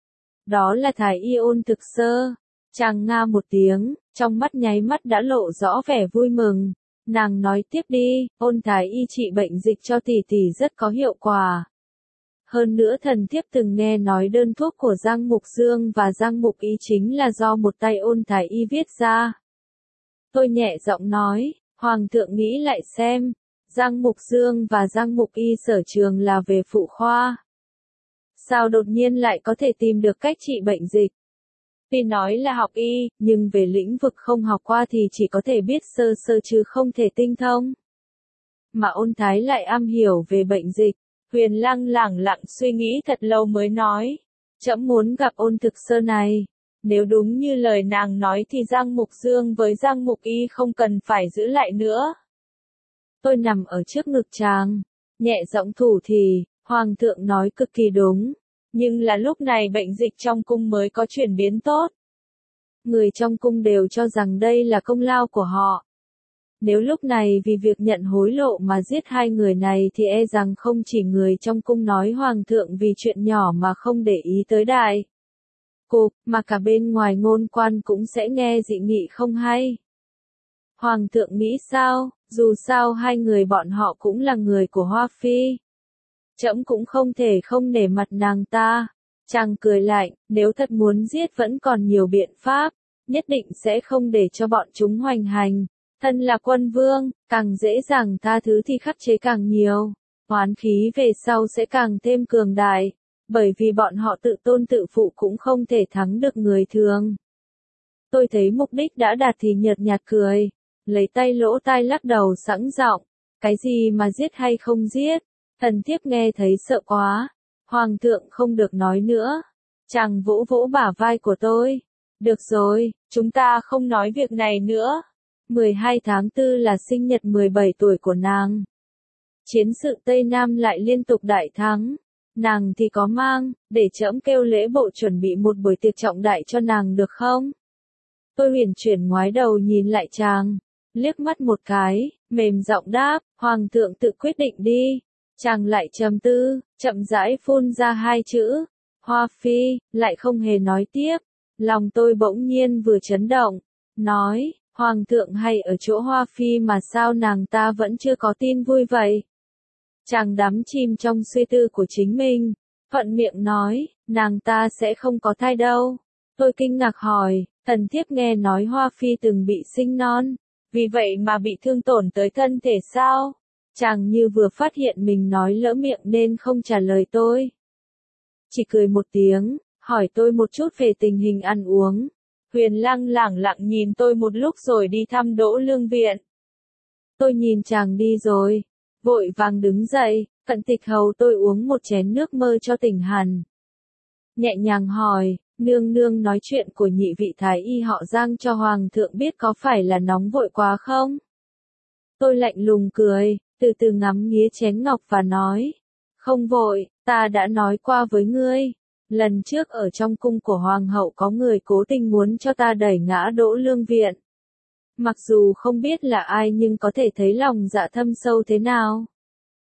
Đó là Thái Y Ôn Thực Sơ. Chàng nga một tiếng, trong mắt nháy mắt đã lộ rõ vẻ vui mừng. Nàng nói tiếp đi, Ôn Thái Y trị bệnh dịch cho tỷ tỷ rất có hiệu quả. Hơn nữa thần thiếp từng nghe nói đơn thuốc của Giang Mục Dương và Giang Mục Y chính là do một tay Ôn Thái Y viết ra. Tôi nhẹ giọng nói, Hoàng thượng nghĩ lại xem, Giang Mục Dương và Giang Mục Y sở trường là về phụ khoa. Sao đột nhiên lại có thể tìm được cách trị bệnh dịch? Tuy nói là học y, nhưng về lĩnh vực không học qua thì chỉ có thể biết sơ sơ chứ không thể tinh thông. Mà Ôn Thái lại am hiểu về bệnh dịch. Huyền Lang lẳng lặng suy nghĩ thật lâu mới nói, trẫm muốn gặp Ôn Thực Sơ này. Nếu đúng như lời nàng nói thì Giang Mục Dương với Giang Mục Y không cần phải giữ lại nữa. Tôi nằm ở trước ngực chàng, nhẹ giọng thủ thì, Hoàng thượng nói cực kỳ đúng. Nhưng là lúc này bệnh dịch trong cung mới có chuyển biến tốt. Người trong cung đều cho rằng đây là công lao của họ. Nếu lúc này vì việc nhận hối lộ mà giết hai người này thì e rằng không chỉ người trong cung nói Hoàng thượng vì chuyện nhỏ mà không để ý tới đại cục, mà cả bên ngoài ngôn quan cũng sẽ nghe dị nghị không hay. Hoàng thượng nghĩ sao? Dù sao hai người bọn họ cũng là người của Hoa Phi. Trẫm cũng không thể không nể mặt nàng ta. Chàng cười lạnh, nếu thật muốn giết vẫn còn nhiều biện pháp, nhất định sẽ không để cho bọn chúng hoành hành. Thân là quân vương, càng dễ dàng tha thứ thì khắc chế càng nhiều. Oán khí về sau sẽ càng thêm cường đại, bởi vì bọn họ tự tôn tự phụ cũng không thể thắng được người thường. Tôi thấy mục đích đã đạt thì nhợt nhạt cười, lấy tay lỗ tai lắc đầu sẵn giọng, cái gì mà giết hay không giết, thần thiếp nghe thấy sợ quá. Hoàng thượng không được nói nữa. Chàng vỗ vỗ bả vai của tôi. Được rồi, chúng ta không nói việc này nữa. 12 tháng 4 là sinh nhật 17 tuổi của nàng. Chiến sự Tây Nam lại liên tục đại thắng. Nàng thì có mang, để trẫm kêu lễ bộ chuẩn bị một buổi tiệc trọng đại cho nàng được không? Tôi huyền chuyển ngoái đầu nhìn lại chàng, liếc mắt một cái, mềm giọng đáp, Hoàng thượng tự quyết định đi. Chàng lại trầm tư, chậm rãi phun ra hai chữ, Hoa Phi, lại không hề nói tiếp. Lòng tôi bỗng nhiên vừa chấn động, nói, Hoàng thượng hay ở chỗ Hoa Phi mà sao nàng ta vẫn chưa có tin vui vậy? Chàng đắm chìm trong suy tư của chính mình, thuận miệng nói, nàng ta sẽ không có thai đâu. Tôi kinh ngạc hỏi, thần thiếp nghe nói Hoa Phi từng bị sinh non, vì vậy mà bị thương tổn tới thân thể sao? Chàng như vừa phát hiện mình nói lỡ miệng nên không trả lời tôi. Chỉ cười một tiếng, hỏi tôi một chút về tình hình ăn uống. Huyền Lang lẳng lặng nhìn tôi một lúc rồi đi thăm Đỗ Lương Viện. Tôi nhìn chàng đi rồi, vội vàng đứng dậy, cận tịch hầu tôi uống một chén nước mơ cho tỉnh hẳn. Nhẹ nhàng hỏi, nương nương nói chuyện của nhị vị thái y họ Giang cho Hoàng thượng biết có phải là nóng vội quá không? Tôi lạnh lùng cười, từ từ ngắm nghía chén ngọc và nói, không vội, ta đã nói qua với ngươi. Lần trước ở trong cung của Hoàng hậu có người cố tình muốn cho ta đẩy ngã Đỗ Lương Viện. Mặc dù không biết là ai nhưng có thể thấy lòng dạ thâm sâu thế nào.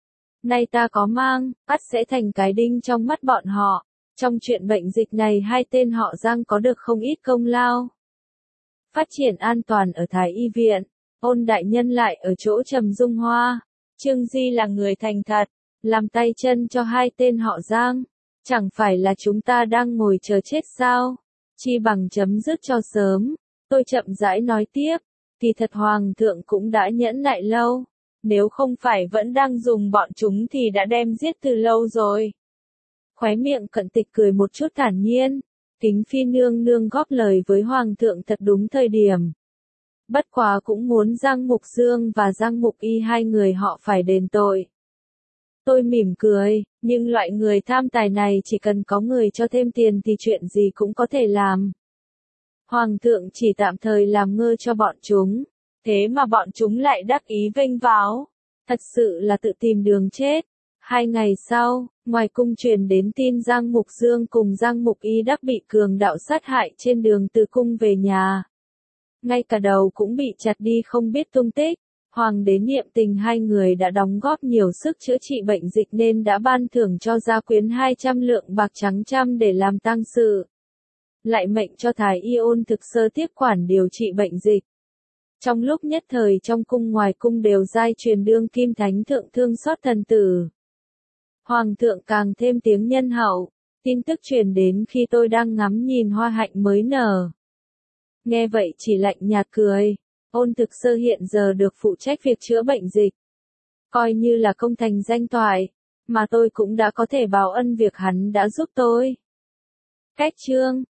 Nay ta có mang, ắt sẽ thành cái đinh trong mắt bọn họ. Trong chuyện bệnh dịch này hai tên họ Giang có được không ít công lao. Phát triển an toàn ở Thái Y viện, Ôn đại nhân lại ở chỗ Trầm Dung Hoa. Trương Di là người thành thật, làm tay chân cho hai tên họ Giang. Chẳng phải là chúng ta đang ngồi chờ chết sao? Chi bằng chấm dứt cho sớm. Tôi chậm rãi nói tiếp, thì thật Hoàng thượng cũng đã nhẫn nại lâu. Nếu không phải vẫn đang dùng bọn chúng thì đã đem giết từ lâu rồi. Khóe miệng Cận Tịch cười một chút thản nhiên. Kính Phi nương nương góp lời với Hoàng thượng thật đúng thời điểm. Bất quá cũng muốn Giang Mục Dương và Giang Mục Y hai người họ phải đền tội. Tôi mỉm cười, nhưng loại người tham tài này chỉ cần có người cho thêm tiền thì chuyện gì cũng có thể làm. Hoàng thượng chỉ tạm thời làm ngơ cho bọn chúng, thế mà bọn chúng lại đắc ý vênh váo. Thật sự là tự tìm đường chết. 2 ngày sau, ngoài cung truyền đến tin Giang Mục Dương cùng Giang Mục Y đã bị cường đạo sát hại trên đường từ cung về nhà. Ngay cả đầu cũng bị chặt đi không biết tung tích. Hoàng đế niệm tình hai người đã đóng góp nhiều sức chữa trị bệnh dịch nên đã ban thưởng cho gia quyến 200 lượng bạc trắng trăm để làm tang sự. Lại mệnh cho Thái Y Ôn Thực Sơ tiếp quản điều trị bệnh dịch. Trong lúc nhất thời trong cung ngoài cung đều giai truyền đương kim thánh thượng thương xót thần tử. Hoàng thượng càng thêm tiếng nhân hậu, tin tức truyền đến khi tôi đang ngắm nhìn hoa hạnh mới nở. Nghe vậy chỉ lạnh nhạt cười. Ôn Thực Sơ hiện giờ được phụ trách việc chữa bệnh dịch. Coi như là công thành danh toại, mà tôi cũng đã có thể báo ân việc hắn đã giúp tôi. Cách chương